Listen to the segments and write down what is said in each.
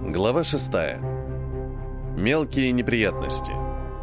Глава 6. Мелкие неприятности.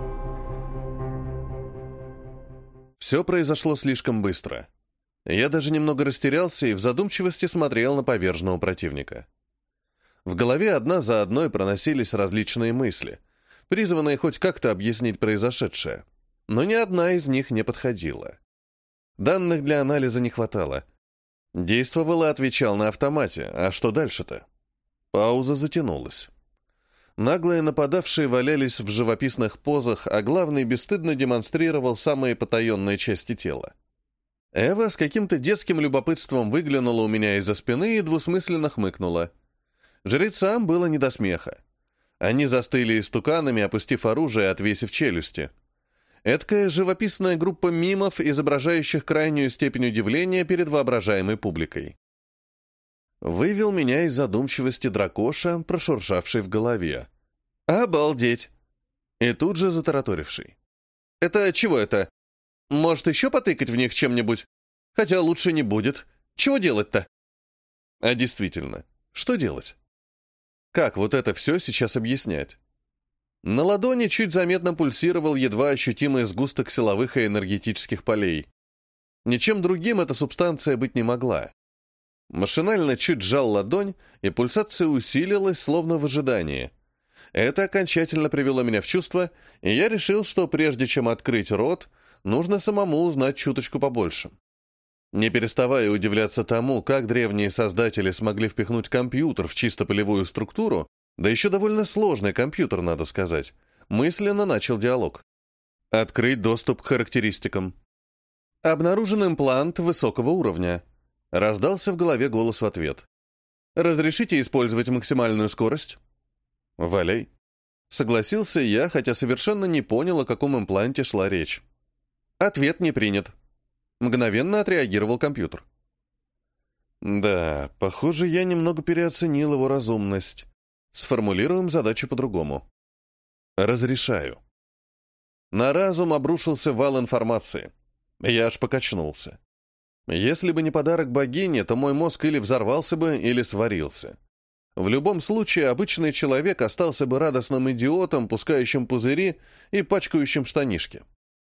Все произошло слишком быстро. Я даже немного растерялся и в задумчивости смотрел на поверженного противника. В голове одна за одной проносились различные мысли, призванные хоть как-то объяснить произошедшее, но ни одна из них не подходила. Данных для анализа не хватало. Действовал и отвечал на автомате, а что дальше-то? Пауза затянулась. Наглые нападавшие валялись в живописных позах, а главный бесстыдно демонстрировал самые потаенные части тела. Эва с каким-то детским любопытством выглянула у меня из-за спины и двусмысленно хмыкнула. Жрецам было не до смеха. Они застыли истуканами, опустив оружие и отвесив челюсти. Эдакая живописная группа мимов, изображающих крайнюю степень удивления перед воображаемой публикой. Вывел меня из задумчивости дракоша, прошуршавший в голове. «Обалдеть!» И тут же затараторивший. «Это чего это? Может, еще потыкать в них чем-нибудь? Хотя лучше не будет. Чего делать-то?» А действительно, что делать? Как вот это все сейчас объяснять? На ладони чуть заметно пульсировал едва ощутимый сгусток силовых и энергетических полей. Ничем другим эта субстанция быть не могла. Машинально чуть сжал ладонь, и пульсация усилилась, словно в ожидании. Это окончательно привело меня в чувство, и я решил, что прежде чем открыть рот, нужно самому узнать чуточку побольше. Не переставая удивляться тому, как древние создатели смогли впихнуть компьютер в чисто полевую структуру, да еще довольно сложный компьютер, надо сказать, мысленно начал диалог. Открыть доступ к характеристикам. Обнаружен имплант высокого уровня. Раздался в голове голос в ответ. «Разрешите использовать максимальную скорость?» «Валяй». Согласился я, хотя совершенно не понял, о каком импланте шла речь. «Ответ не принят». Мгновенно отреагировал компьютер. Да, похоже, я немного переоценил его разумность. Сформулируем задачу по-другому. «Разрешаю». На разум обрушился вал информации. Я аж покачнулся. Если бы не подарок богини, то мой мозг или взорвался бы, или сварился. В любом случае, обычный человек остался бы радостным идиотом, пускающим пузыри и пачкающим штанишки.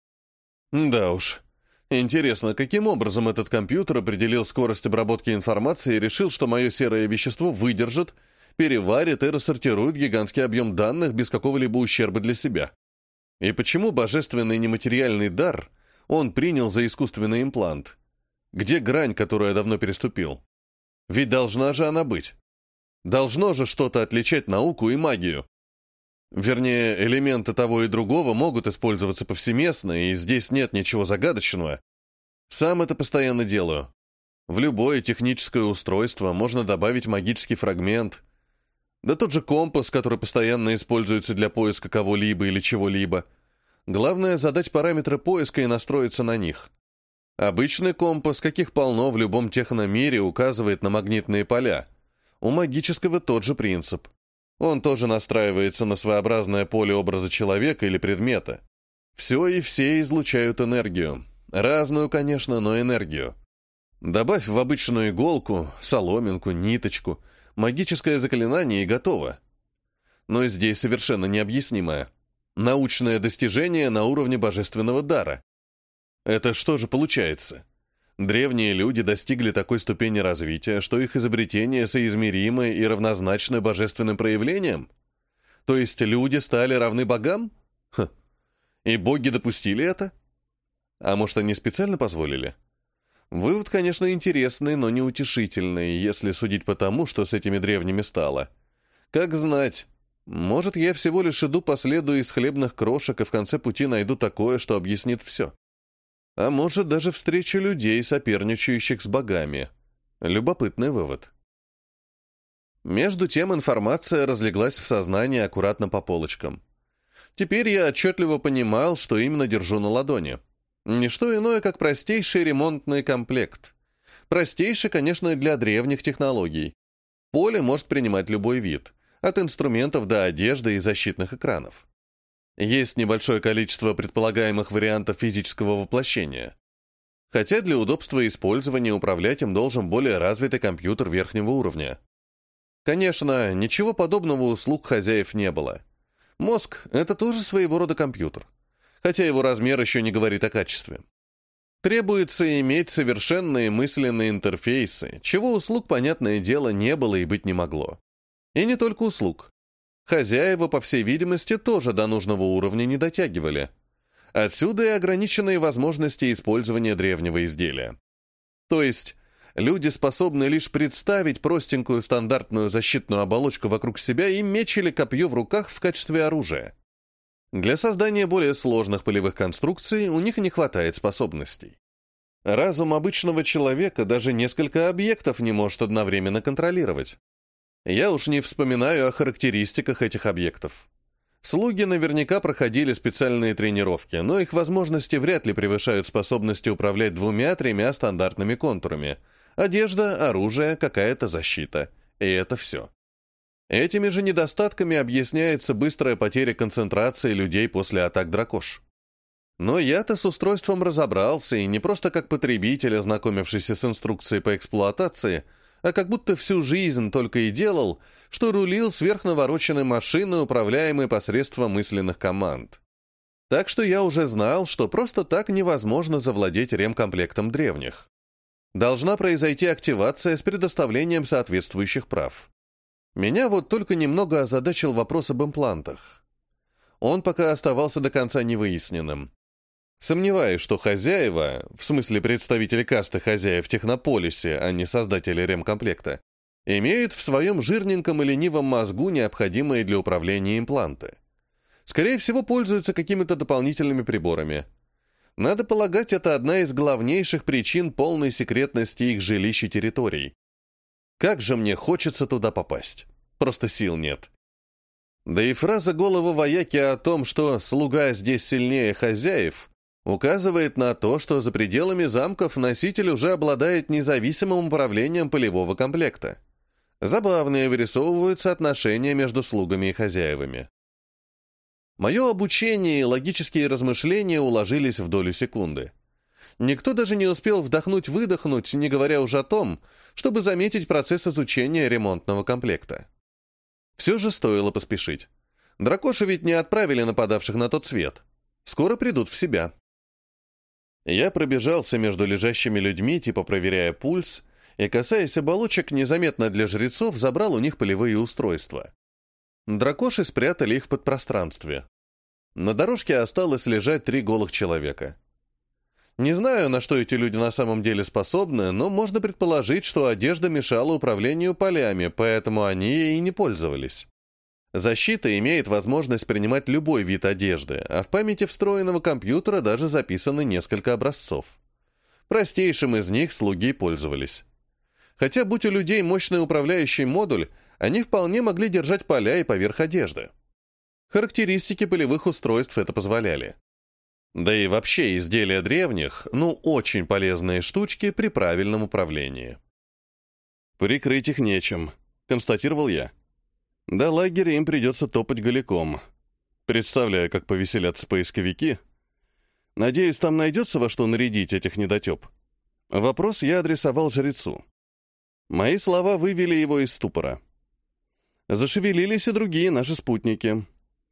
Да уж. Интересно, каким образом этот компьютер определил скорость обработки информации и решил, что мое серое вещество выдержит, переварит и рассортирует гигантский объем данных без какого-либо ущерба для себя? И почему божественный нематериальный дар он принял за искусственный имплант? Где грань, которую я давно переступил? Ведь должна же она быть. Должно же что-то отличать науку и магию. Вернее, элементы того и другого могут использоваться повсеместно, и здесь нет ничего загадочного. Сам это постоянно делаю. В любое техническое устройство можно добавить магический фрагмент. Да тот же компас, который постоянно используется для поиска кого-либо или чего-либо. Главное — задать параметры поиска и настроиться на них. Обычный компас, каких полно в любом техномире, указывает на магнитные поля. У магического тот же принцип. Он тоже настраивается на своеобразное поле образа человека или предмета. Все и все излучают энергию. Разную, конечно, но энергию. Добавь в обычную иголку, соломинку, ниточку, магическое заклинание и готово. Но здесь совершенно необъяснимое. Научное достижение на уровне божественного дара. Это что же получается? Древние люди достигли такой ступени развития, что их изобретения соизмеримы и равнозначны божественным проявлениям? То есть люди стали равны богам? Хм. И боги допустили это? А может, они специально позволили? Вывод, конечно, интересный, но неутешительный, если судить по тому, что с этими древними стало. Как знать, может, я всего лишь иду по следу из хлебных крошек и в конце пути найду такое, что объяснит все. А может, даже встречу людей, соперничающих с богами. Любопытный вывод. Между тем информация разлеглась в сознании аккуратно по полочкам. Теперь я отчетливо понимал, что именно держу на ладони. Не что иное, как простейший ремонтный комплект. Простейший, конечно, для древних технологий. Поле может принимать любой вид, от инструментов до одежды и защитных экранов. Есть небольшое количество предполагаемых вариантов физического воплощения. Хотя для удобства использования управлять им должен более развитый компьютер верхнего уровня. Конечно, ничего подобного у слуг хозяев не было. Мозг — это тоже своего рода компьютер, хотя его размер еще не говорит о качестве. Требуется иметь совершенные мысленные интерфейсы, чего у слуг, понятное дело, не было и быть не могло. И не только у слуг. Хозяева, по всей видимости, тоже до нужного уровня не дотягивали. Отсюда и ограниченные возможности использования древнего изделия. То есть, люди способны лишь представить простенькую стандартную защитную оболочку вокруг себя и меч или копье в руках в качестве оружия. Для создания более сложных полевых конструкций у них не хватает способностей. Разум обычного человека даже несколько объектов не может одновременно контролировать. Я уж не вспоминаю о характеристиках этих объектов. Слуги наверняка проходили специальные тренировки, но их возможности вряд ли превышают способности управлять 2-3 стандартными контурами. Одежда, оружие, какая-то защита. И это все. Этими же недостатками объясняется быстрая потеря концентрации людей после атак дракош. Но я-то с устройством разобрался, и не просто как потребитель, ознакомившийся с инструкцией по эксплуатации, а как будто всю жизнь только и делал, что рулил сверхнавороченной машиной, управляемой посредством мысленных команд. Так что я уже знал, что просто так невозможно завладеть ремкомплектом древних. Должна произойти активация с предоставлением соответствующих прав. Меня вот только немного озадачил вопрос об имплантах. Он пока оставался до конца невыясненным. Сомневаюсь, что хозяева, в смысле представители касты хозяев в Технополисе, а не создатели ремкомплекта, имеют в своем жирненьком и ленивом мозгу необходимые для управления импланты. Скорее всего, пользуются какими-то дополнительными приборами. Надо полагать, это одна из главнейших причин полной секретности их жилищ и территорий. Как же мне хочется туда попасть. Просто сил нет. Да и фраза голого вояки о том, что «слуга здесь сильнее хозяев», указывает на то, что за пределами замков носитель уже обладает независимым управлением полевого комплекта. Забавные вырисовываются отношения между слугами и хозяевами. Мое обучение и логические размышления уложились в долю секунды. Никто даже не успел вдохнуть-выдохнуть, не говоря уже о том, чтобы заметить процесс изучения ремонтного комплекта. Все же стоило поспешить. Дракоши ведь не отправили нападавших на тот свет. Скоро придут в себя. Я пробежался между лежащими людьми, типа проверяя пульс, и, касаясь оболочек, незаметно для жрецов забрал у них полевые устройства. Дракоши спрятали их в подпространстве. На дорожке осталось лежать 3 голых человека. Не знаю, на что эти люди на самом деле способны, но можно предположить, что одежда мешала управлению полями, поэтому они ей и не пользовались. Защита имеет возможность принимать любой вид одежды, а в памяти встроенного компьютера даже записаны несколько образцов. Простейшим из них слуги пользовались. Хотя, будь у людей мощный управляющий модуль, они вполне могли держать поля и поверх одежды. Характеристики полевых устройств это позволяли. Да и вообще изделия древних, очень полезные штучки при правильном управлении. «Прикрыть их нечем», — констатировал я. «До лагеря им придется топать голиком. Представляю, как повеселятся поисковики. Надеюсь, там найдется во что нарядить этих недотеп». Вопрос я адресовал жрецу. Мои слова вывели его из ступора. Зашевелились и другие наши спутники.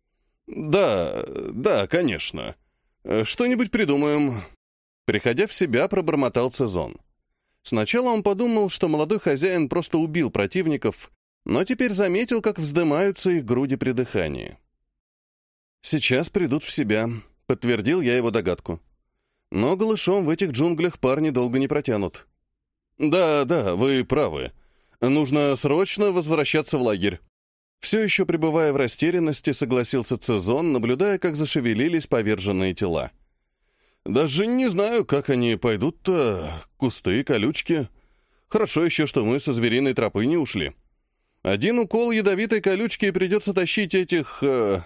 «Да, конечно. Что-нибудь придумаем». Приходя в себя, пробормотал Цезон. Сначала он подумал, что молодой хозяин просто убил противников, но теперь заметил, как вздымаются их груди при дыхании. «Сейчас придут в себя», — подтвердил я его догадку. «Но голышом в этих джунглях парни долго не протянут». «Да, вы правы. Нужно срочно возвращаться в лагерь». Все еще пребывая в растерянности, согласился Цезон, наблюдая, как зашевелились поверженные тела. «Даже не знаю, как они пойдут-то. Кусты, колючки. Хорошо еще, что мы со звериной тропы не ушли. Один укол ядовитой колючки, и придется тащить этих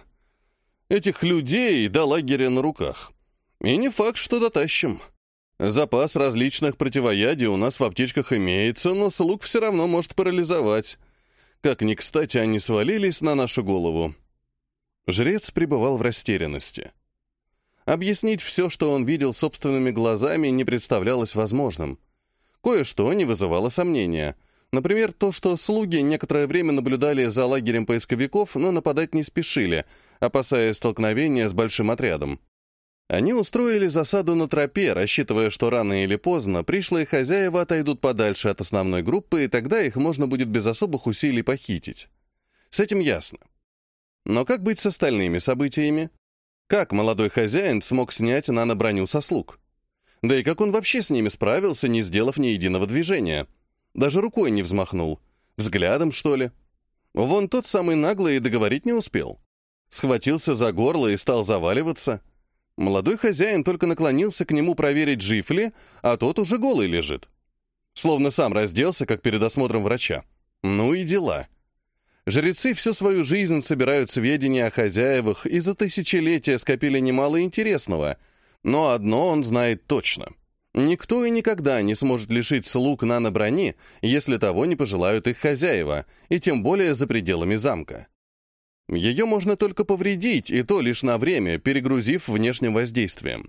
людей до лагеря на руках. И не факт, что дотащим. Запас различных противоядий у нас в аптечках имеется, но слуг все равно может парализовать. Как ни кстати, они свалились на нашу голову». Жрец пребывал в растерянности. Объяснить все, что он видел собственными глазами, не представлялось возможным. Кое-что не вызывало сомнения. Например, то, что слуги некоторое время наблюдали за лагерем поисковиков, но нападать не спешили, опасаясь столкновения с большим отрядом. Они устроили засаду на тропе, рассчитывая, что рано или поздно пришлые хозяева отойдут подальше от основной группы, и тогда их можно будет без особых усилий похитить. С этим ясно. Но как быть с остальными событиями? Как молодой хозяин смог снять нано-броню со слуг? Да и как он вообще с ними справился, не сделав ни единого движения? Даже рукой не взмахнул. Взглядом, что ли? Вон тот самый наглый и договорить не успел. Схватился за горло и стал заваливаться. Молодой хозяин только наклонился к нему проверить, жив ли, а тот уже голый лежит. Словно сам разделся, как перед осмотром врача. Ну и дела. Жрецы всю свою жизнь собирают сведения о хозяевах и за тысячелетия скопили немало интересного. Но одно он знает точно. Никто и никогда не сможет лишить слуг нано-брони, если того не пожелают их хозяева, и тем более за пределами замка. Ее можно только повредить, и то лишь на время, перегрузив внешним воздействием.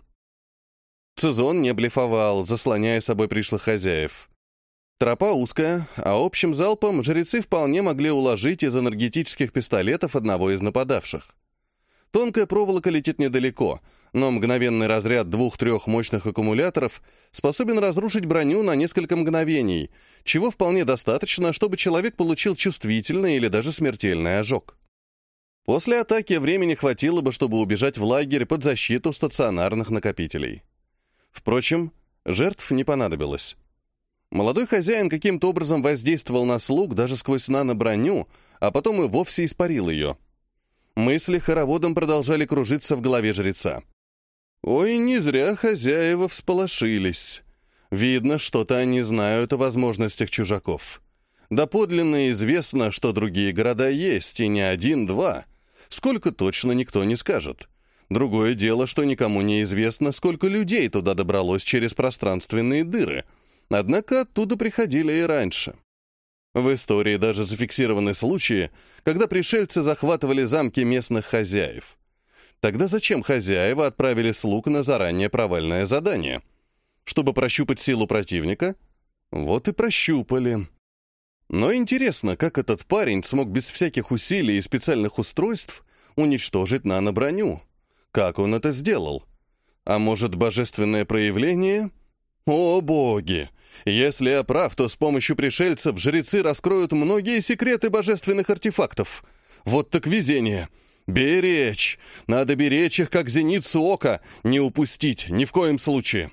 Цезон не блефовал, заслоняя собой пришлых хозяев. Тропа узкая, а общим залпом жрецы вполне могли уложить из энергетических пистолетов одного из нападавших. Тонкая проволока летит недалеко, но мгновенный разряд 2-3 мощных аккумуляторов способен разрушить броню на несколько мгновений, чего вполне достаточно, чтобы человек получил чувствительный или даже смертельный ожог. После атаки времени хватило бы, чтобы убежать в лагерь под защиту стационарных накопителей. Впрочем, жертв не понадобилось. Молодой хозяин каким-то образом воздействовал на слуг даже сквозь нано-броню, а потом и вовсе испарил ее. Мысли хороводом продолжали кружиться в голове жреца. Ой, не зря хозяева всполошились. Видно, что-то они знают о возможностях чужаков. Доподлинно известно, что другие города есть, и не один-два. Сколько точно никто не скажет. Другое дело, что никому не известно, сколько людей туда добралось через пространственные дыры. Однако оттуда приходили и раньше. В истории даже зафиксированы случаи, когда пришельцы захватывали замки местных хозяев. Тогда зачем хозяева отправили слуг на заранее провальное задание? Чтобы прощупать силу противника? Вот и прощупали. Но интересно, как этот парень смог без всяких усилий и специальных устройств уничтожить нано-броню? Как он это сделал? А может, божественное проявление? О, боги! Если я прав, то с помощью пришельцев жрецы раскроют многие секреты божественных артефактов. Вот так везение! Беречь! Надо беречь их, как зеницу ока, не упустить, ни в коем случае.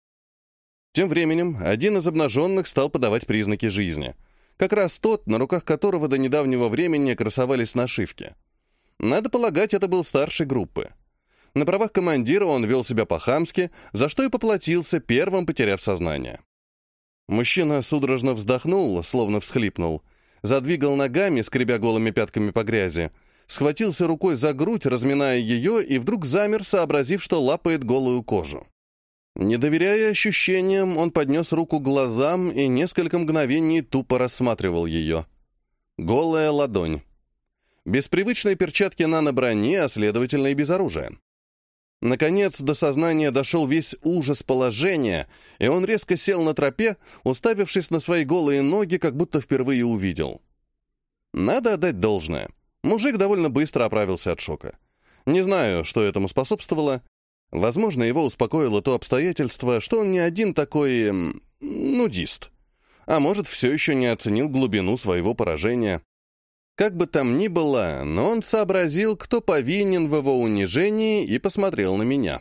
Тем временем один из обнаженных стал подавать признаки жизни. Как раз тот, на руках которого до недавнего времени красовались нашивки. Надо полагать, это был старший группы. На правах командира он вел себя по-хамски, за что и поплатился, первым потеряв сознание. Мужчина судорожно вздохнул, словно всхлипнул, задвигал ногами, скребя голыми пятками по грязи, схватился рукой за грудь, разминая ее, и вдруг замер, сообразив, что лапает голую кожу. Не доверяя ощущениям, он поднес руку к глазам и несколько мгновений тупо рассматривал ее. Голая ладонь. Без привычной перчатки нано-брони, а следовательно и без оружия. Наконец, до сознания дошел весь ужас положения, и он резко сел на тропе, уставившись на свои голые ноги, как будто впервые увидел. Надо отдать должное. Мужик довольно быстро оправился от шока. Не знаю, что этому способствовало. Возможно, его успокоило то обстоятельство, что он не один такой... нудист. А может, все еще не оценил глубину своего поражения. Как бы там ни было, но он сообразил, кто повинен в его унижении, и посмотрел на меня.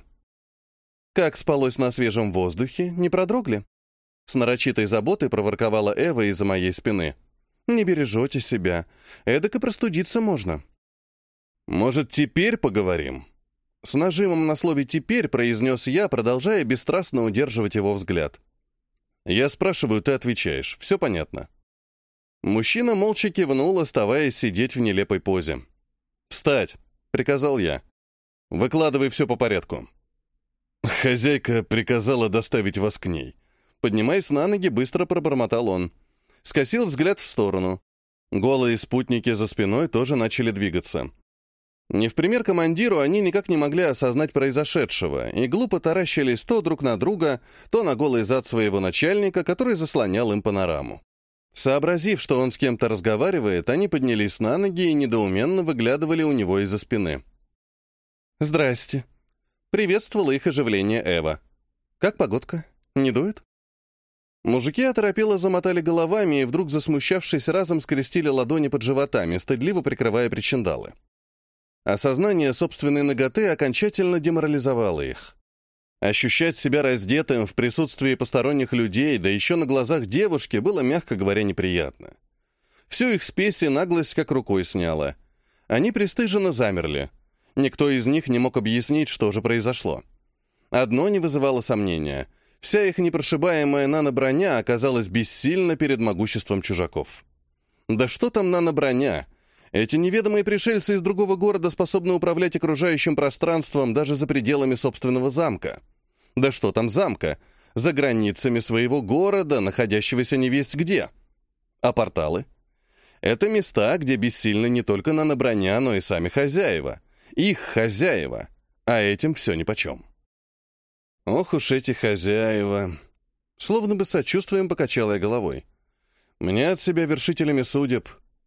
«Как спалось на свежем воздухе, не продрогли?» С нарочитой заботой проворковала Эва из-за моей спины. «Не бережете себя. Эдак и простудиться можно». «Может, теперь поговорим?» С нажимом на слове «теперь» произнес я, продолжая бесстрастно удерживать его взгляд. «Я спрашиваю, ты отвечаешь. Все понятно?» Мужчина молча кивнул, оставаясь сидеть в нелепой позе. «Встать!» — приказал я. «Выкладывай все по порядку». «Хозяйка приказала доставить вас к ней». Поднимаясь на ноги, быстро пробормотал он. Скосил взгляд в сторону. Голые спутники за спиной тоже начали двигаться. Не в пример командиру они никак не могли осознать произошедшего и глупо таращились то друг на друга, то на голый зад своего начальника, который заслонял им панораму. Сообразив, что он с кем-то разговаривает, они поднялись на ноги и недоуменно выглядывали у него из-за спины. «Здрасте», — приветствовала их оживление Эва. «Как погодка? Не дует?» Мужики оторопело замотали головами и вдруг, засмущавшись, разом скрестили ладони под животами, стыдливо прикрывая причиндалы. Осознание собственной наготы окончательно деморализовало их. Ощущать себя раздетым в присутствии посторонних людей, да еще на глазах девушки, было, мягко говоря, неприятно. Всю их спесь и наглость как рукой сняло. Они пристыженно замерли. Никто из них не мог объяснить, что же произошло. Одно не вызывало сомнения — вся их непрошибаемая нано-броня оказалась бессильна перед могуществом чужаков. Да что там нано-броня? Эти неведомые пришельцы из другого города способны управлять окружающим пространством даже за пределами собственного замка. Да что там замка? За границами своего города, находящегося невесть где. А порталы? Это места, где бессильны не только нано-броня, но и сами хозяева. Их хозяева. А этим все нипочем. Ох уж эти хозяева. Словно бы сочувствием покачала я головой. Мне от себя вершителями судеб.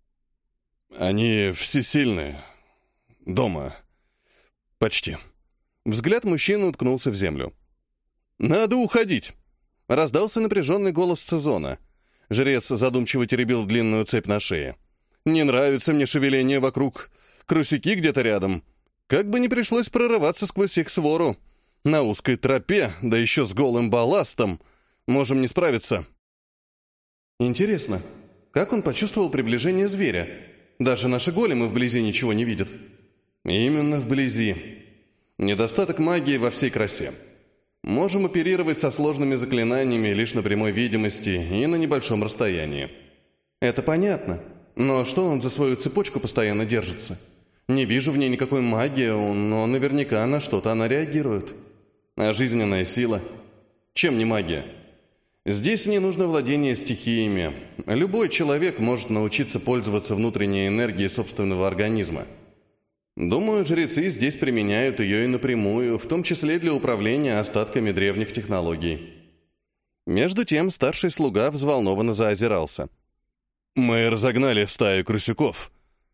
Они всесильны. Дома. Почти. Взгляд мужчины уткнулся в землю. «Надо уходить!» Раздался напряженный голос Цезона. Жрец задумчиво теребил длинную цепь на шее. «Не нравится мне шевеление вокруг. Крусяки где-то рядом. Как бы не пришлось прорываться сквозь их свору. На узкой тропе, да еще с голым балластом. Можем не справиться». «Интересно, как он почувствовал приближение зверя? Даже наши големы вблизи ничего не видят». «Именно вблизи. Недостаток магии во всей красе. Можем оперировать со сложными заклинаниями лишь на прямой видимости и на небольшом расстоянии». «Это понятно. Но что он за свою цепочку постоянно держится? Не вижу в ней никакой магии, но наверняка на что-то она реагирует. А жизненная сила? Чем не магия? Здесь не нужно владение стихиями. Любой человек может научиться пользоваться внутренней энергией собственного организма. Думаю, жрецы здесь применяют ее и напрямую, в том числе для управления остатками древних технологий». Между тем старший слуга взволнованно заозирался. «Мы разогнали стаю крысюков.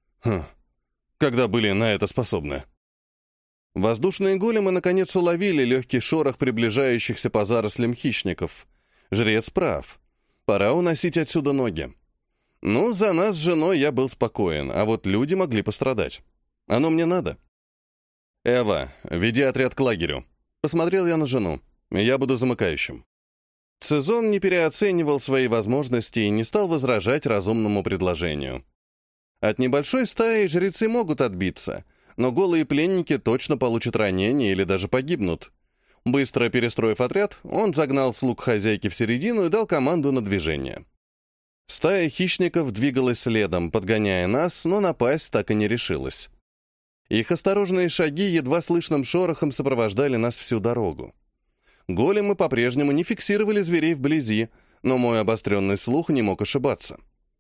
Когда были на это способны?» Воздушные големы наконец уловили легкий шорох приближающихся по зарослям хищников. Жрец прав. Пора уносить отсюда ноги. Ну, за нас с женой я был спокоен, а вот люди могли пострадать. Оно мне надо. «Эва, веди отряд к лагерю». Посмотрел я на жену. Я буду замыкающим. Цезон не переоценивал свои возможности и не стал возражать разумному предложению. От небольшой стаи жрецы могут отбиться, но голые пленники точно получат ранения или даже погибнут. Быстро перестроив отряд, он загнал слуг хозяйки в середину и дал команду на движение. Стая хищников двигалась следом, подгоняя нас, но напасть так и не решилась. Их осторожные шаги едва слышным шорохом сопровождали нас всю дорогу. Големы по-прежнему не фиксировали зверей вблизи, но мой обостренный слух не мог ошибаться.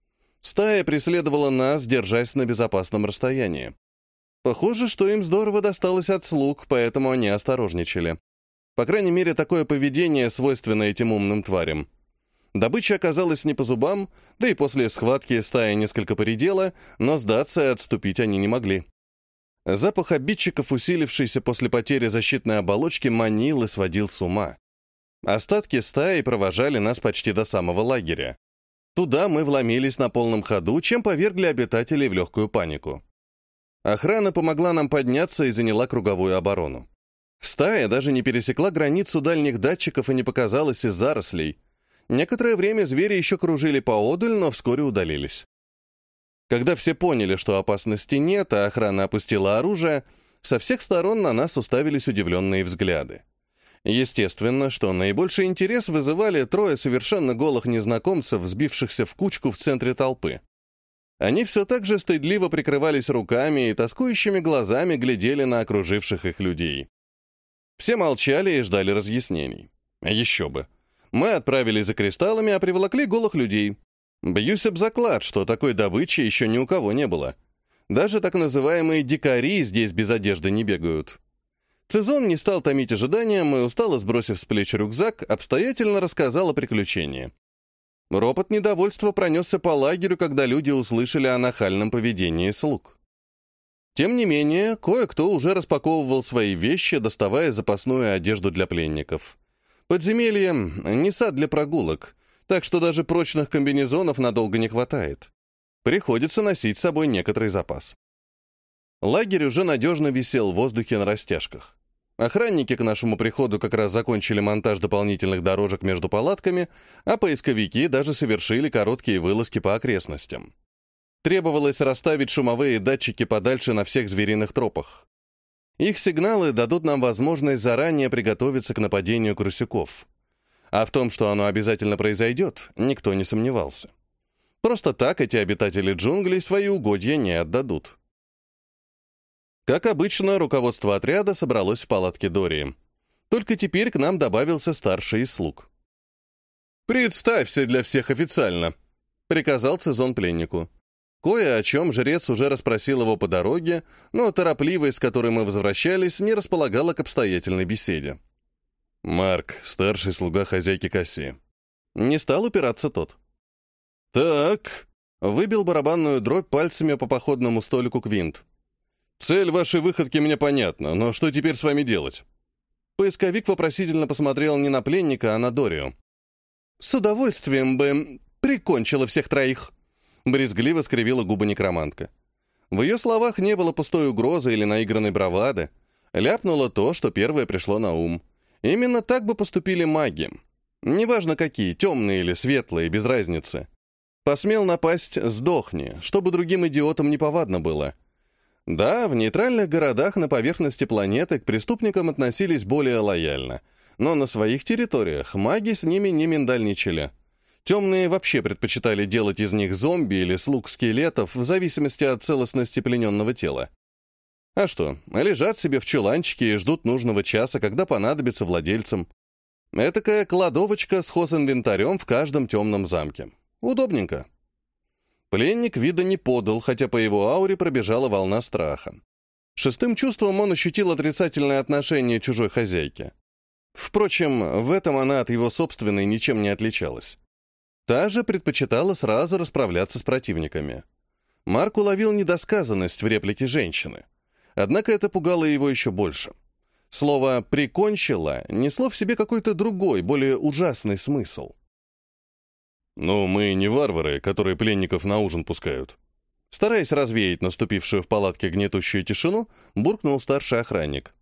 Стая преследовала нас, держась на безопасном расстоянии. Похоже, что им здорово досталось от слуг, поэтому они осторожничали. По крайней мере, такое поведение свойственно этим умным тварям. Добыча оказалась не по зубам, да и после схватки стая несколько поредела, но сдаться и отступить они не могли. Запах обидчиков, усилившийся после потери защитной оболочки, манил и сводил с ума. Остатки стаи провожали нас почти до самого лагеря. Туда мы вломились на полном ходу, чем повергли обитателей в легкую панику. Охрана помогла нам подняться и заняла круговую оборону. Стая даже не пересекла границу дальних датчиков и не показалась из зарослей. Некоторое время звери еще кружили поодаль, но вскоре удалились. Когда все поняли, что опасности нет, а охрана опустила оружие, со всех сторон на нас уставились удивленные взгляды. Естественно, что наибольший интерес вызывали трое совершенно голых незнакомцев, сбившихся в кучку в центре толпы. Они все так же стыдливо прикрывались руками и тоскующими глазами глядели на окруживших их людей. Все молчали и ждали разъяснений. Еще бы. Мы отправились за кристаллами, а приволокли голых людей. Бьюсь об заклад, что такой добычи еще ни у кого не было. Даже так называемые дикари здесь без одежды не бегают. Цезон не стал томить ожиданием и, устало сбросив с плеч рюкзак, обстоятельно рассказал о приключении. Ропот недовольства пронесся по лагерю, когда люди услышали о нахальном поведении слуг. Тем не менее, кое-кто уже распаковывал свои вещи, доставая запасную одежду для пленников. Подземелье — не сад для прогулок, так что даже прочных комбинезонов надолго не хватает. Приходится носить с собой некоторый запас. Лагерь уже надежно висел в воздухе на растяжках. Охранники к нашему приходу как раз закончили монтаж дополнительных дорожек между палатками, а поисковики даже совершили короткие вылазки по окрестностям. Требовалось расставить шумовые датчики подальше на всех звериных тропах. Их сигналы дадут нам возможность заранее приготовиться к нападению крысюков. А в том, что оно обязательно произойдет, никто не сомневался. Просто так эти обитатели джунглей свои угодья не отдадут. Как обычно, руководство отряда собралось в палатке Дории. Только теперь к нам добавился старший из слуг. «Представься для всех официально», — приказал Цезон пленнику. Кое о чем жрец уже расспросил его по дороге, но торопливость, с которой мы возвращались, не располагала к обстоятельной беседе. «Марк, старший слуга хозяйки Кассии». Не стал упираться тот. «Так», — выбил барабанную дробь пальцами по походному столику Квинт. «Цель вашей выходки мне понятна, но что теперь с вами делать?» Поисковик вопросительно посмотрел не на пленника, а на Дорию. «С удовольствием бы прикончила всех троих», — брезгливо скривила губы некромантка. В ее словах не было пустой угрозы или наигранной бравады. Ляпнуло то, что первое пришло на ум. Именно так бы поступили маги. Неважно какие, темные или светлые, без разницы. Посмел напасть — сдохни, чтобы другим идиотам неповадно было. Да, в нейтральных городах на поверхности планеты к преступникам относились более лояльно, но на своих территориях маги с ними не миндальничали. Темные вообще предпочитали делать из них зомби или слуг скелетов в зависимости от целостности плененного тела. А что, лежат себе в чуланчике и ждут нужного часа, когда понадобится владельцам. Этакая кладовочка с хозинвентарем в каждом темном замке. Удобненько. Пленник вида не подал, хотя по его ауре пробежала волна страха. Шестым чувством он ощутил отрицательное отношение чужой хозяйки. Впрочем, в этом она от его собственной ничем не отличалась. Та же предпочитала сразу расправляться с противниками. Марк уловил недосказанность в реплике женщины. Однако это пугало его еще больше. Слово «прикончила» несло в себе какой-то другой, более ужасный смысл. «Ну, мы не варвары, которые пленников на ужин пускают». Стараясь развеять наступившую в палатке гнетущую тишину, буркнул старший охранник.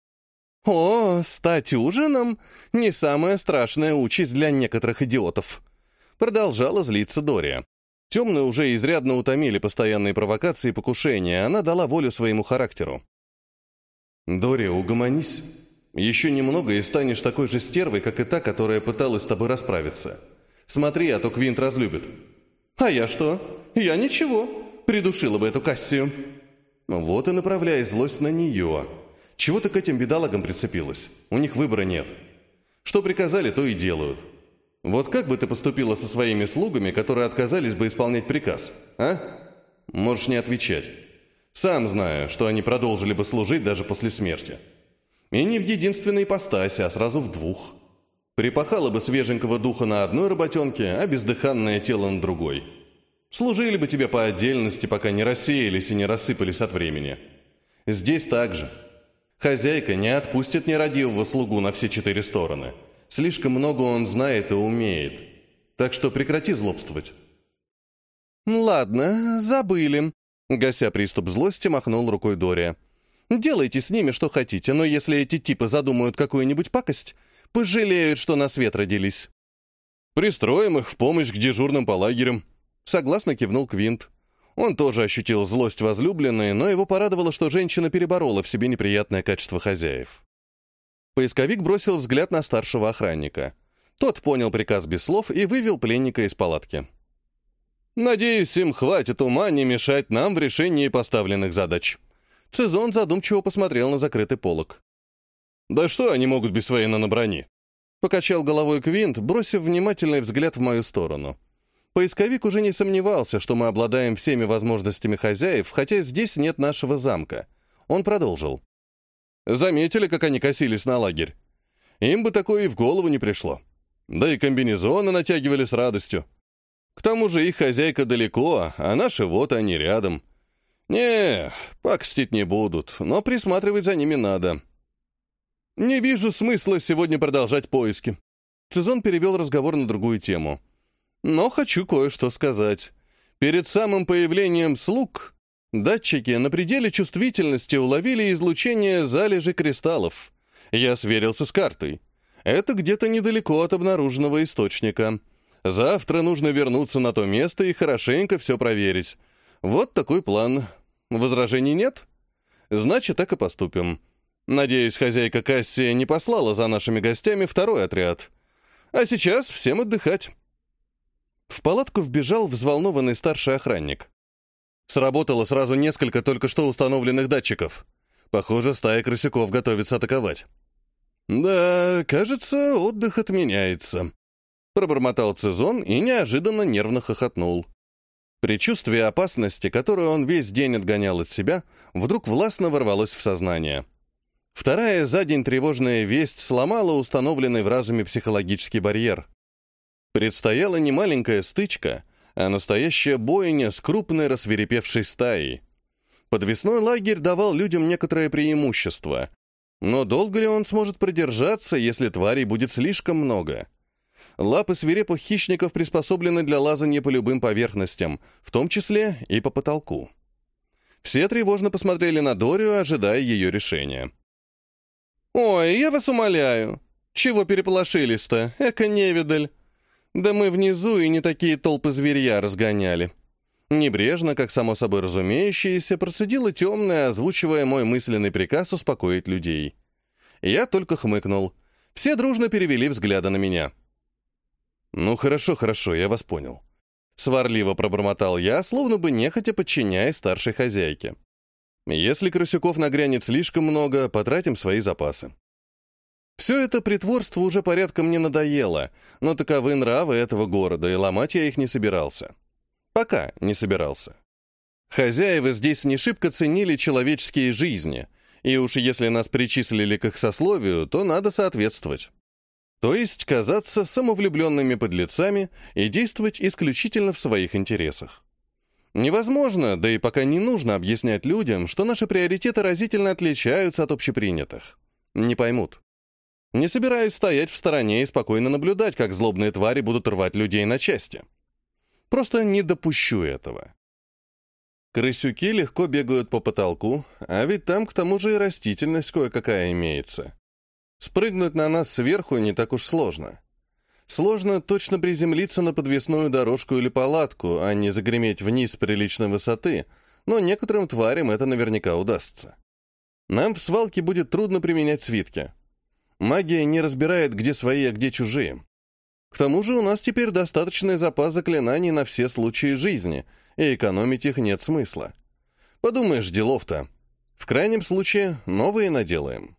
«О, стать ужином — не самая страшная участь для некоторых идиотов», — продолжала злиться Дория. Темные уже изрядно утомили постоянные провокации и покушения, она дала волю своему характеру. «Дория, угомонись. Еще немного и станешь такой же стервой, как и та, которая пыталась с тобой расправиться. Смотри, а то Квинт разлюбит». «А я что? Я ничего. Придушила бы эту Кассию». Вот и направляй злость на нее. Чего ты к этим бедолагам прицепилась? У них выбора нет. Что приказали, то и делают. Вот как бы ты поступила со своими слугами, которые отказались бы исполнять приказ, а? Можешь не отвечать. Сам знаю, что они продолжили бы служить даже после смерти. И не в единственной ипостаси, а сразу в двух. Припахало бы свеженького духа на одной работенке, а бездыханное тело на другой. Служили бы тебе по отдельности, пока не рассеялись и не рассыпались от времени. Здесь так же. Хозяйка не отпустит нерадивого слугу на все 4 стороны. Слишком много он знает и умеет. Так что прекрати злобствовать. «Ладно, забыли», — гася приступ злости, махнул рукой Дория. «Делайте с ними что хотите, но если эти типы задумают какую-нибудь пакость, пожалеют, что на свет родились». «Пристроим их в помощь к дежурным по лагерям», — согласно кивнул Квинт. Он тоже ощутил злость возлюбленной, но его порадовало, что женщина переборола в себе неприятное качество хозяев. Поисковик бросил взгляд на старшего охранника. Тот понял приказ без слов и вывел пленника из палатки. «Надеюсь, им хватит ума не мешать нам в решении поставленных задач». Цезон задумчиво посмотрел на закрытый полог. «Да что они могут без своей наноброни?» Покачал головой Квинт, бросив внимательный взгляд в мою сторону. Поисковик уже не сомневался, что мы обладаем всеми возможностями хозяев, хотя здесь нет нашего замка. Он продолжил. «Заметили, как они косились на лагерь? Им бы такое и в голову не пришло. Да и комбинезоны натягивали с радостью. К тому же их хозяйка далеко, а наши вот они рядом. Не, пакостить не будут, но присматривать за ними надо. Не вижу смысла сегодня продолжать поиски. Цезон перевел разговор на другую тему. Но хочу кое-что сказать. Перед самым появлением слуг датчики на пределе чувствительности уловили излучение залежи кристаллов. Я сверился с картой. Это где-то недалеко от обнаруженного источника. Завтра нужно вернуться на то место и хорошенько все проверить. Вот такой план. Возражений нет? Значит, так и поступим. Надеюсь, хозяйка Кассия не послала за нашими гостями второй отряд. А сейчас всем отдыхать. В палатку вбежал взволнованный старший охранник. Сработало сразу несколько только что установленных датчиков. Похоже, стая крысяков готовится атаковать. «Да, кажется, отдых отменяется», — пробормотал Цезон и неожиданно нервно хохотнул. Предчувствие опасности, которую он весь день отгонял от себя, вдруг властно ворвалось в сознание. Вторая за день тревожная весть сломала установленный в разуме психологический барьер. Предстояла не маленькая стычка, а настоящая бойня с крупной рассвирепевшей стаей. Подвесной лагерь давал людям некоторое преимущество, но долго ли он сможет продержаться, если тварей будет слишком много? Лапы свирепых хищников приспособлены для лазания по любым поверхностям, в том числе и по потолку. Все тревожно посмотрели на Дорию, ожидая ее решения. «Ой, я вас умоляю! Чего переполошились-то? Эко-невидаль! Да мы внизу и не такие толпы зверья разгоняли!» Небрежно, как само собой разумеющееся, процедила темная, озвучивая мой мысленный приказ успокоить людей. Я только хмыкнул. Все дружно перевели взгляды на меня. «Ну хорошо, я вас понял». Сварливо пробормотал я, словно бы нехотя подчиняясь старшей хозяйке. «Если крысюков нагрянет слишком много, потратим свои запасы». Все это притворство уже порядком мне надоело, но таковы нравы этого города, и ломать я их не собирался. Пока не собирался. Хозяева здесь не шибко ценили человеческие жизни, и уж если нас причислили к их сословию, то надо соответствовать. То есть казаться самовлюбленными подлецами и действовать исключительно в своих интересах. Невозможно, да и пока не нужно объяснять людям, что наши приоритеты разительно отличаются от общепринятых. Не поймут. Не собираюсь стоять в стороне и спокойно наблюдать, как злобные твари будут рвать людей на части. Просто не допущу этого. Крысюки легко бегают по потолку, а ведь там к тому же и растительность кое-какая имеется. Спрыгнуть на нас сверху не так уж сложно. Сложно точно приземлиться на подвесную дорожку или палатку, а не загреметь вниз с приличной высоты, но некоторым тварям это наверняка удастся. Нам в свалке будет трудно применять свитки. Магия не разбирает, где свои, а где чужие. К тому же у нас теперь достаточный запас заклинаний на все случаи жизни, и экономить их нет смысла. Подумаешь, делов-то. В крайнем случае, новые наделаем.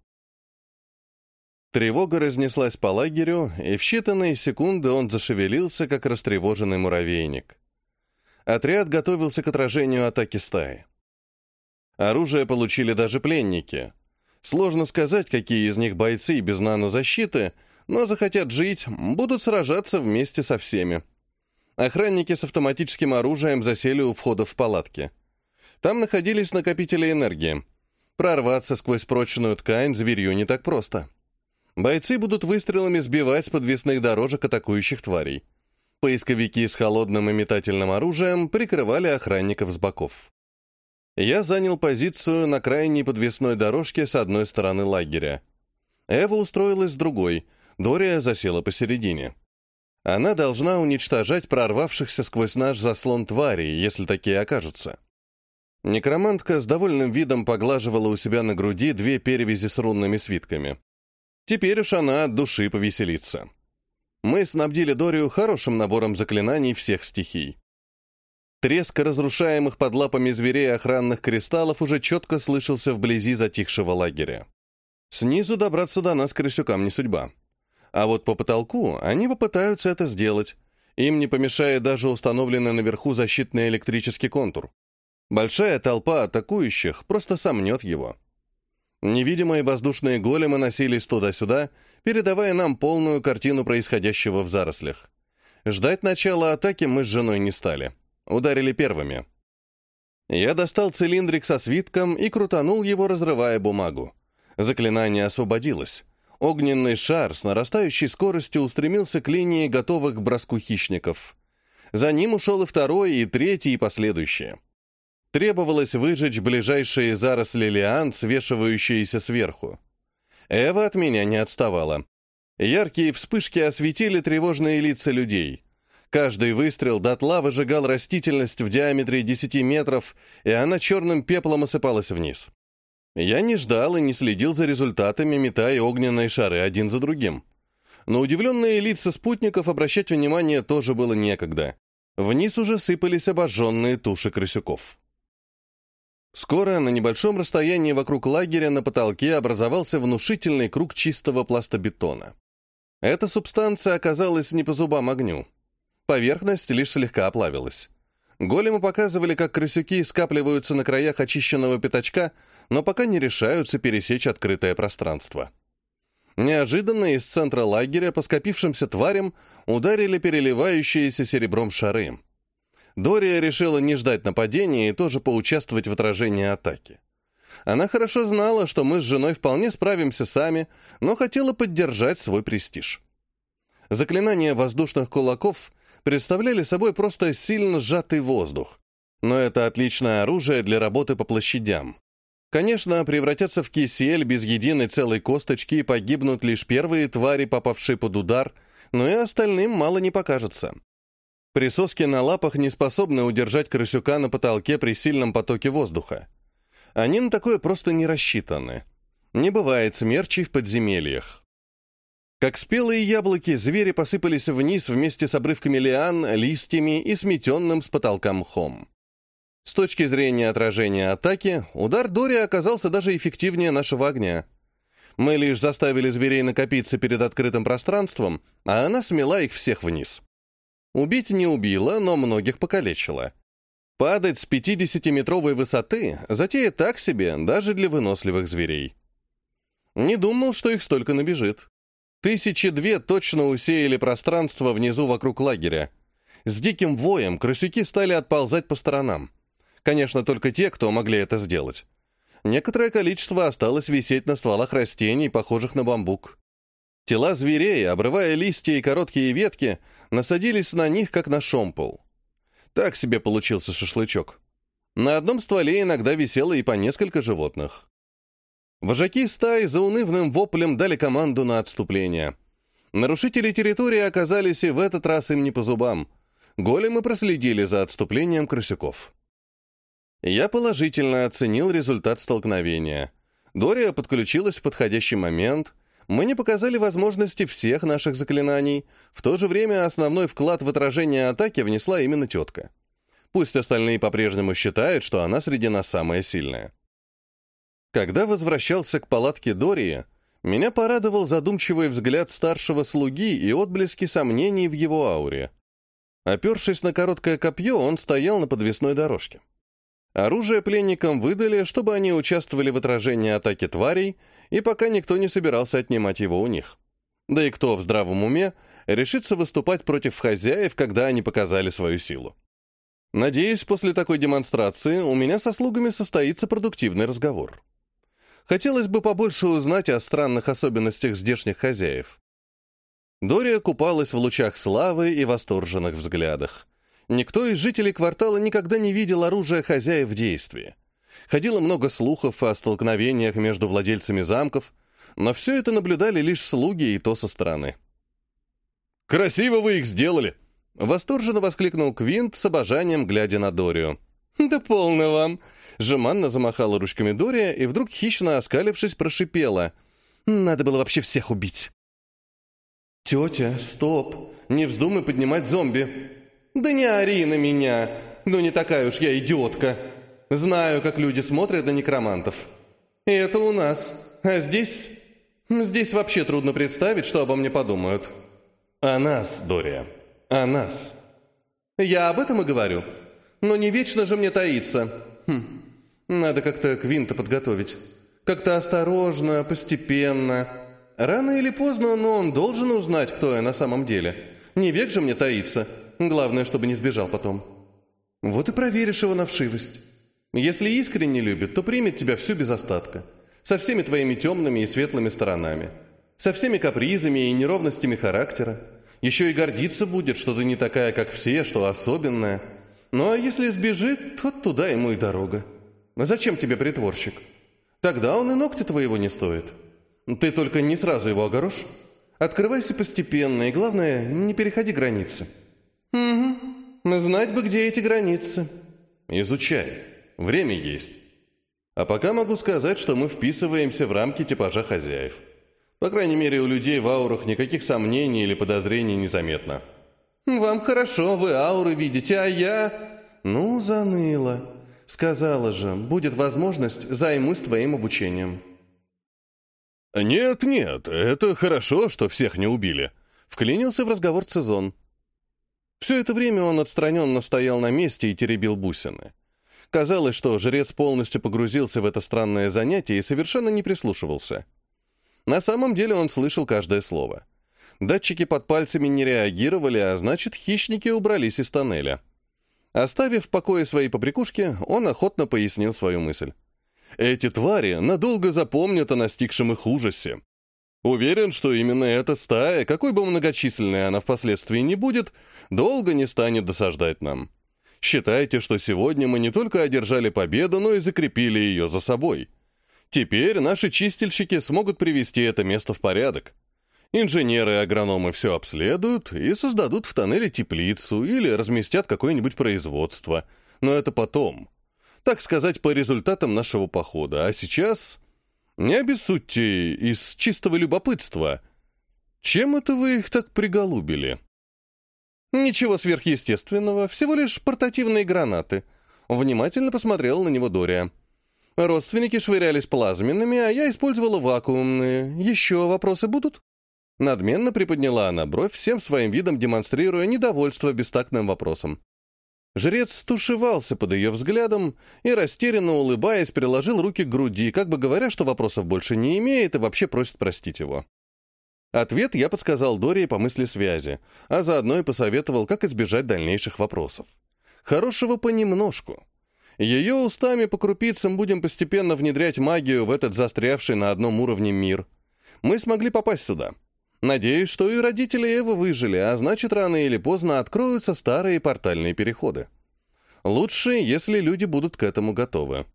Тревога разнеслась по лагерю, и в считанные секунды он зашевелился, как растревоженный муравейник. Отряд готовился к отражению атаки стаи. Оружие получили даже пленники. Сложно сказать, какие из них бойцы без нанозащиты, но захотят жить, будут сражаться вместе со всеми. Охранники с автоматическим оружием засели у входа в палатки. Там находились накопители энергии. Прорваться сквозь прочную ткань зверью не так просто. Бойцы будут выстрелами сбивать с подвесных дорожек атакующих тварей. Поисковики с холодным и метательным оружием прикрывали охранников с боков. Я занял позицию на крайней подвесной дорожке с одной стороны лагеря. Эва устроилась с другой, Дория засела посередине. Она должна уничтожать прорвавшихся сквозь наш заслон тварей, если такие окажутся. Некромантка с довольным видом поглаживала у себя на груди 2 перевязи с рунными свитками. Теперь уж она от души повеселится. Мы снабдили Дорию хорошим набором заклинаний всех стихий. Треск разрушаемых под лапами зверей охранных кристаллов уже четко слышался вблизи затихшего лагеря. Снизу добраться до нас крысюкам не судьба. А вот по потолку они попытаются это сделать. Им не помешает даже установленный наверху защитный электрический контур. Большая толпа атакующих просто сомнет его. Невидимые воздушные големы носились туда-сюда, передавая нам полную картину происходящего в зарослях. Ждать начала атаки мы с женой не стали. Ударили первыми. Я достал цилиндрик со свитком и крутанул его, разрывая бумагу. Заклинание освободилось. Огненный шар с нарастающей скоростью устремился к линии готовых к броску хищников. За ним ушел и второй, и третий, и последующие. Требовалось выжечь ближайшие заросли лиан, свешивающиеся сверху. Эва от меня не отставала. Яркие вспышки осветили тревожные лица людей. Каждый выстрел дотла выжигал растительность в диаметре 10 метров, и она черным пеплом осыпалась вниз. Я не ждал и не следил за результатами, метая огненные шары один за другим. На удивленные лица спутников обращать внимание тоже было некогда. Вниз уже сыпались обожженные туши крысюков. Скоро на небольшом расстоянии вокруг лагеря на потолке образовался внушительный круг чистого пластобетона. Эта субстанция оказалась не по зубам огню. Поверхность лишь слегка оплавилась. Големы показывали, как крысюки скапливаются на краях очищенного пятачка, но пока не решаются пересечь открытое пространство. Неожиданно из центра лагеря по скопившимся тварям ударили переливающиеся серебром шары. Дория решила не ждать нападения и тоже поучаствовать в отражении атаки. Она хорошо знала, что мы с женой вполне справимся сами, но хотела поддержать свой престиж. Заклинания воздушных кулаков представляли собой просто сильно сжатый воздух. Но это отличное оружие для работы по площадям. Конечно, превратятся в кисель без единой целой косточки и погибнут лишь первые твари, попавшие под удар, но и остальным мало не покажется. Присоски на лапах не способны удержать крысюка на потолке при сильном потоке воздуха. Они на такое просто не рассчитаны. Не бывает смерчей в подземельях. Как спелые яблоки, звери посыпались вниз вместе с обрывками лиан, листьями и сметенным с потолка мхом. С точки зрения отражения атаки, удар Дории оказался даже эффективнее нашего огня. Мы лишь заставили зверей накопиться перед открытым пространством, а она смела их всех вниз. Убить не убила, но многих покалечила. Падать с 50-метровой высоты — затея так себе, даже для выносливых зверей. Не думал, что их столько набежит. 1002 точно усеяли пространство внизу вокруг лагеря. С диким воем крысюки стали отползать по сторонам. Конечно, только те, кто могли это сделать. Некоторое количество осталось висеть на стволах растений, похожих на бамбук. Тела зверей, обрывая листья и короткие ветки, насадились на них, как на шомпол. Так себе получился шашлычок. На одном стволе иногда висело и по несколько животных. Вожаки стаи за унывным воплем дали команду на отступление. Нарушители территории оказались и в этот раз им не по зубам. Големы проследили за отступлением крысюков. Я положительно оценил результат столкновения. Дория подключилась в подходящий момент. Мы не показали возможности всех наших заклинаний. В то же время основной вклад в отражение атаки внесла именно тетка. Пусть остальные по-прежнему считают, что она среди нас самая сильная. Когда возвращался к палатке Дории, меня порадовал задумчивый взгляд старшего слуги и отблески сомнений в его ауре. Опершись на короткое копье, он стоял на подвесной дорожке. Оружие пленникам выдали, чтобы они участвовали в отражении атаки тварей, и пока никто не собирался отнимать его у них. Да и кто в здравом уме решится выступать против хозяев, когда они показали свою силу? Надеюсь, после такой демонстрации у меня со слугами состоится продуктивный разговор. Хотелось бы побольше узнать о странных особенностях здешних хозяев. Дория купалась в лучах славы и восторженных взглядах. Никто из жителей квартала никогда не видел оружия хозяев в действии. Ходило много слухов о столкновениях между владельцами замков, но все это наблюдали лишь слуги, и то со стороны. «Красиво вы их сделали!» — восторженно воскликнул Квинт с обожанием, глядя на Дорию. «Да полно вам!» — жеманно замахала ручками Дория и вдруг, хищно оскалившись, прошипела. «Надо было вообще всех убить!» «Тетя, стоп! Не вздумай поднимать зомби!» «Да не ори на меня! Ну не такая уж я идиотка! Знаю, как люди смотрят на некромантов. И это у нас. А здесь... Здесь вообще трудно представить, что обо мне подумают». «О нас, Дория. О нас». «Я об этом и говорю. Но не вечно же мне таиться. Надо как-то Квинта подготовить. Как-то осторожно, постепенно. Рано или поздно, но он должен узнать, кто я на самом деле. Не век же мне таиться. Главное, чтобы не сбежал потом. Вот и проверишь его на вшивость. Если искренне любит, то примет тебя всю без остатка. Со всеми твоими темными и светлыми сторонами. Со всеми капризами и неровностями характера. Еще и гордиться будет, что ты не такая, как все, что особенная. Ну а если сбежит, то туда ему и дорога. Зачем тебе притворщик? Тогда он и ногтя твоего не стоит. Ты только не сразу его огорошь. Открывайся постепенно, и главное, не переходи границы. Угу. Знать бы, где эти границы. Изучай. Время есть. А пока могу сказать, что мы вписываемся в рамки типажа хозяев. По крайней мере, у людей в аурах никаких сомнений или подозрений незаметно. Вам хорошо, вы ауры видите, а я... Ну, заныло. Сказала же, будет возможность, займусь твоим обучением. «Нет, это хорошо, что всех не убили», — вклинился в разговор Цезон. Все это время он отстраненно стоял на месте и теребил бусины. Казалось, что жрец полностью погрузился в это странное занятие и совершенно не прислушивался. На самом деле он слышал каждое слово. Датчики под пальцами не реагировали, а значит, хищники убрались из тоннеля. Оставив в покое свои побрякушки, он охотно пояснил свою мысль. Эти твари надолго запомнят о настигшем их ужасе. Уверен, что именно эта стая, какой бы многочисленной она впоследствии не будет, долго не станет досаждать нам. Считайте, что сегодня мы не только одержали победу, но и закрепили ее за собой. Теперь наши чистильщики смогут привести это место в порядок. Инженеры и агрономы все обследуют и создадут в тоннеле теплицу или разместят какое-нибудь производство. Но это потом. Так сказать, по результатам нашего похода. А сейчас... Не обессудьте из чистого любопытства. Чем это вы их так приголубили? Ничего сверхъестественного, всего лишь портативные гранаты. Внимательно посмотрела на него Дория. Родственники швырялись плазменными, а я использовала вакуумные. Еще вопросы будут? Надменно приподняла она бровь, всем своим видом демонстрируя недовольство бестактным вопросом. Жрец стушевался под ее взглядом и, растерянно улыбаясь, приложил руки к груди, как бы говоря, что вопросов больше не имеет и вообще просит простить его. Ответ я подсказал Дории по мысли связи, а заодно и посоветовал, как избежать дальнейших вопросов. Хорошего понемножку. Ее устами по крупицам будем постепенно внедрять магию в этот застрявший на одном уровне мир. Мы смогли попасть сюда. Надеюсь, что и родители Эвы выжили, а значит, рано или поздно откроются старые портальные переходы. Лучше, если люди будут к этому готовы.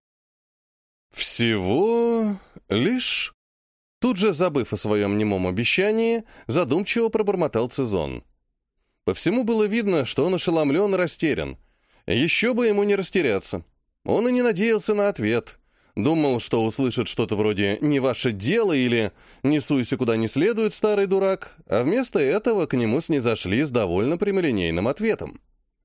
Всего лишь... Тут же, забыв о своем немом обещании, задумчиво пробормотал Цезон. По всему было видно, что он ошеломлен и растерян. Еще бы ему не растеряться. Он и не надеялся на ответ. Думал, что услышит что-то вроде «не ваше дело» или «не суйся куда не следует, старый дурак», а вместо этого к нему снизошли с довольно прямолинейным ответом.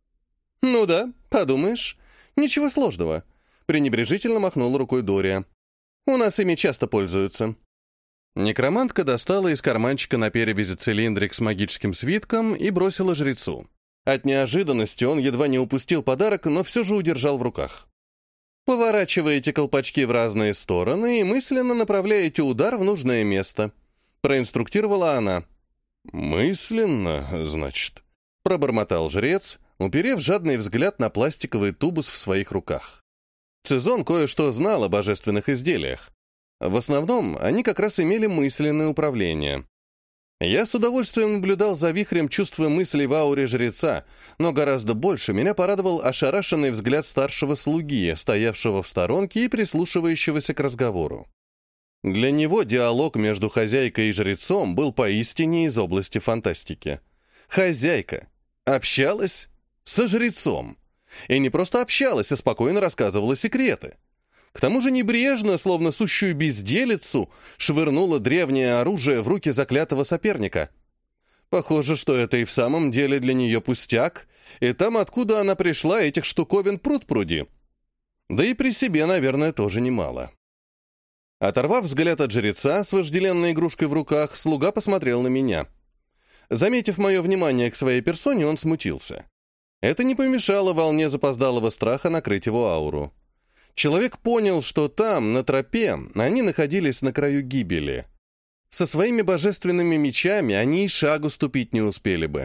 «Ну да, подумаешь, ничего сложного», — пренебрежительно махнула рукой Дория. «У нас ими часто пользуются». Некромантка достала из карманчика на перевязи цилиндрик с магическим свитком и бросила жрецу. От неожиданности он едва не упустил подарок, но все же удержал в руках. Поворачиваете колпачки в разные стороны и мысленно направляете удар в нужное место. Проинструктировала она. «Мысленно, значит?» Пробормотал жрец, уперев жадный взгляд на пластиковый тубус в своих руках. Цезон кое-что знал о божественных изделиях. В основном они как раз имели мысленное управление. Я с удовольствием наблюдал за вихрем чувств и мыслей в ауре жреца, но гораздо больше меня порадовал ошарашенный взгляд старшего слуги, стоявшего в сторонке и прислушивающегося к разговору. Для него диалог между хозяйкой и жрецом был поистине из области фантастики. Хозяйка общалась со жрецом. И не просто общалась, а спокойно рассказывала секреты. К тому же небрежно, словно сущую безделицу, швырнула древнее оружие в руки заклятого соперника. Похоже, что это и в самом деле для нее пустяк, и там, откуда она пришла, этих штуковин пруд-пруди. Да и при себе, наверное, тоже немало. Оторвав взгляд от жреца с вожделенной игрушкой в руках, слуга посмотрел на меня. Заметив мое внимание к своей персоне, он смутился. Это не помешало волне запоздалого страха накрыть его ауру. Человек понял, что там, на тропе, они находились на краю гибели. Со своими божественными мечами они и шагу ступить не успели бы.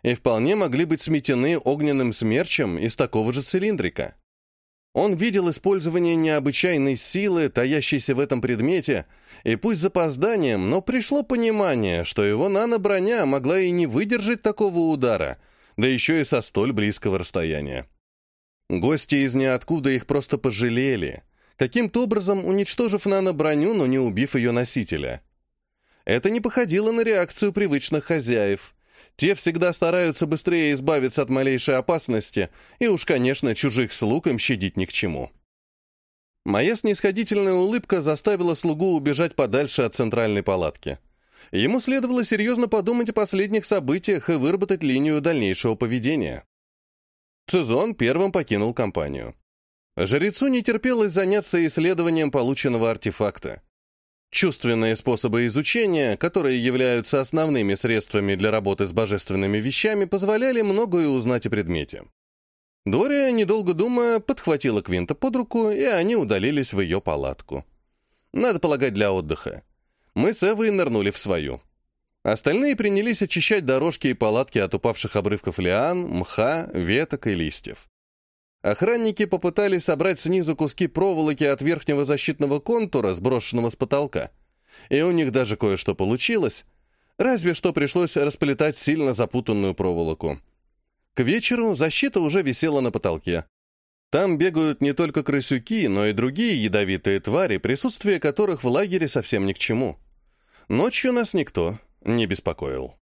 и вполне могли быть сметены огненным смерчем из такого же цилиндрика. Он видел использование необычайной силы, таящейся в этом предмете, и пусть с запозданием, но пришло понимание, что его нано-броня могла и не выдержать такого удара, да еще и со столь близкого расстояния. Гости из ниоткуда их просто пожалели, каким-то образом уничтожив нано-броню, но не убив ее носителя. Это не походило на реакцию привычных хозяев. Те всегда стараются быстрее избавиться от малейшей опасности, и уж, конечно, чужих слуг им щадить ни к чему. Моя снисходительная улыбка заставила слугу убежать подальше от центральной палатки. Ему следовало серьезно подумать о последних событиях и выработать линию дальнейшего поведения. Цезон первым покинул компанию. Жрецу не терпелось заняться исследованием полученного артефакта. Чувственные способы изучения, которые являются основными средствами для работы с божественными вещами, позволяли многое узнать о предмете. Дория, недолго думая, подхватила Квинта под руку, и они удалились в ее палатку. Надо полагать, для отдыха. Мы с Эвой нырнули в свою. Остальные принялись очищать дорожки и палатки от упавших обрывков лиан, мха, веток и листьев. Охранники попытались собрать снизу куски проволоки от верхнего защитного контура, сброшенного с потолка. И у них даже кое-что получилось, разве что пришлось расплетать сильно запутанную проволоку. К вечеру защита уже висела на потолке. Там бегают не только крысюки, но и другие ядовитые твари, присутствие которых в лагере совсем ни к чему. Ночью нас никто не беспокоил.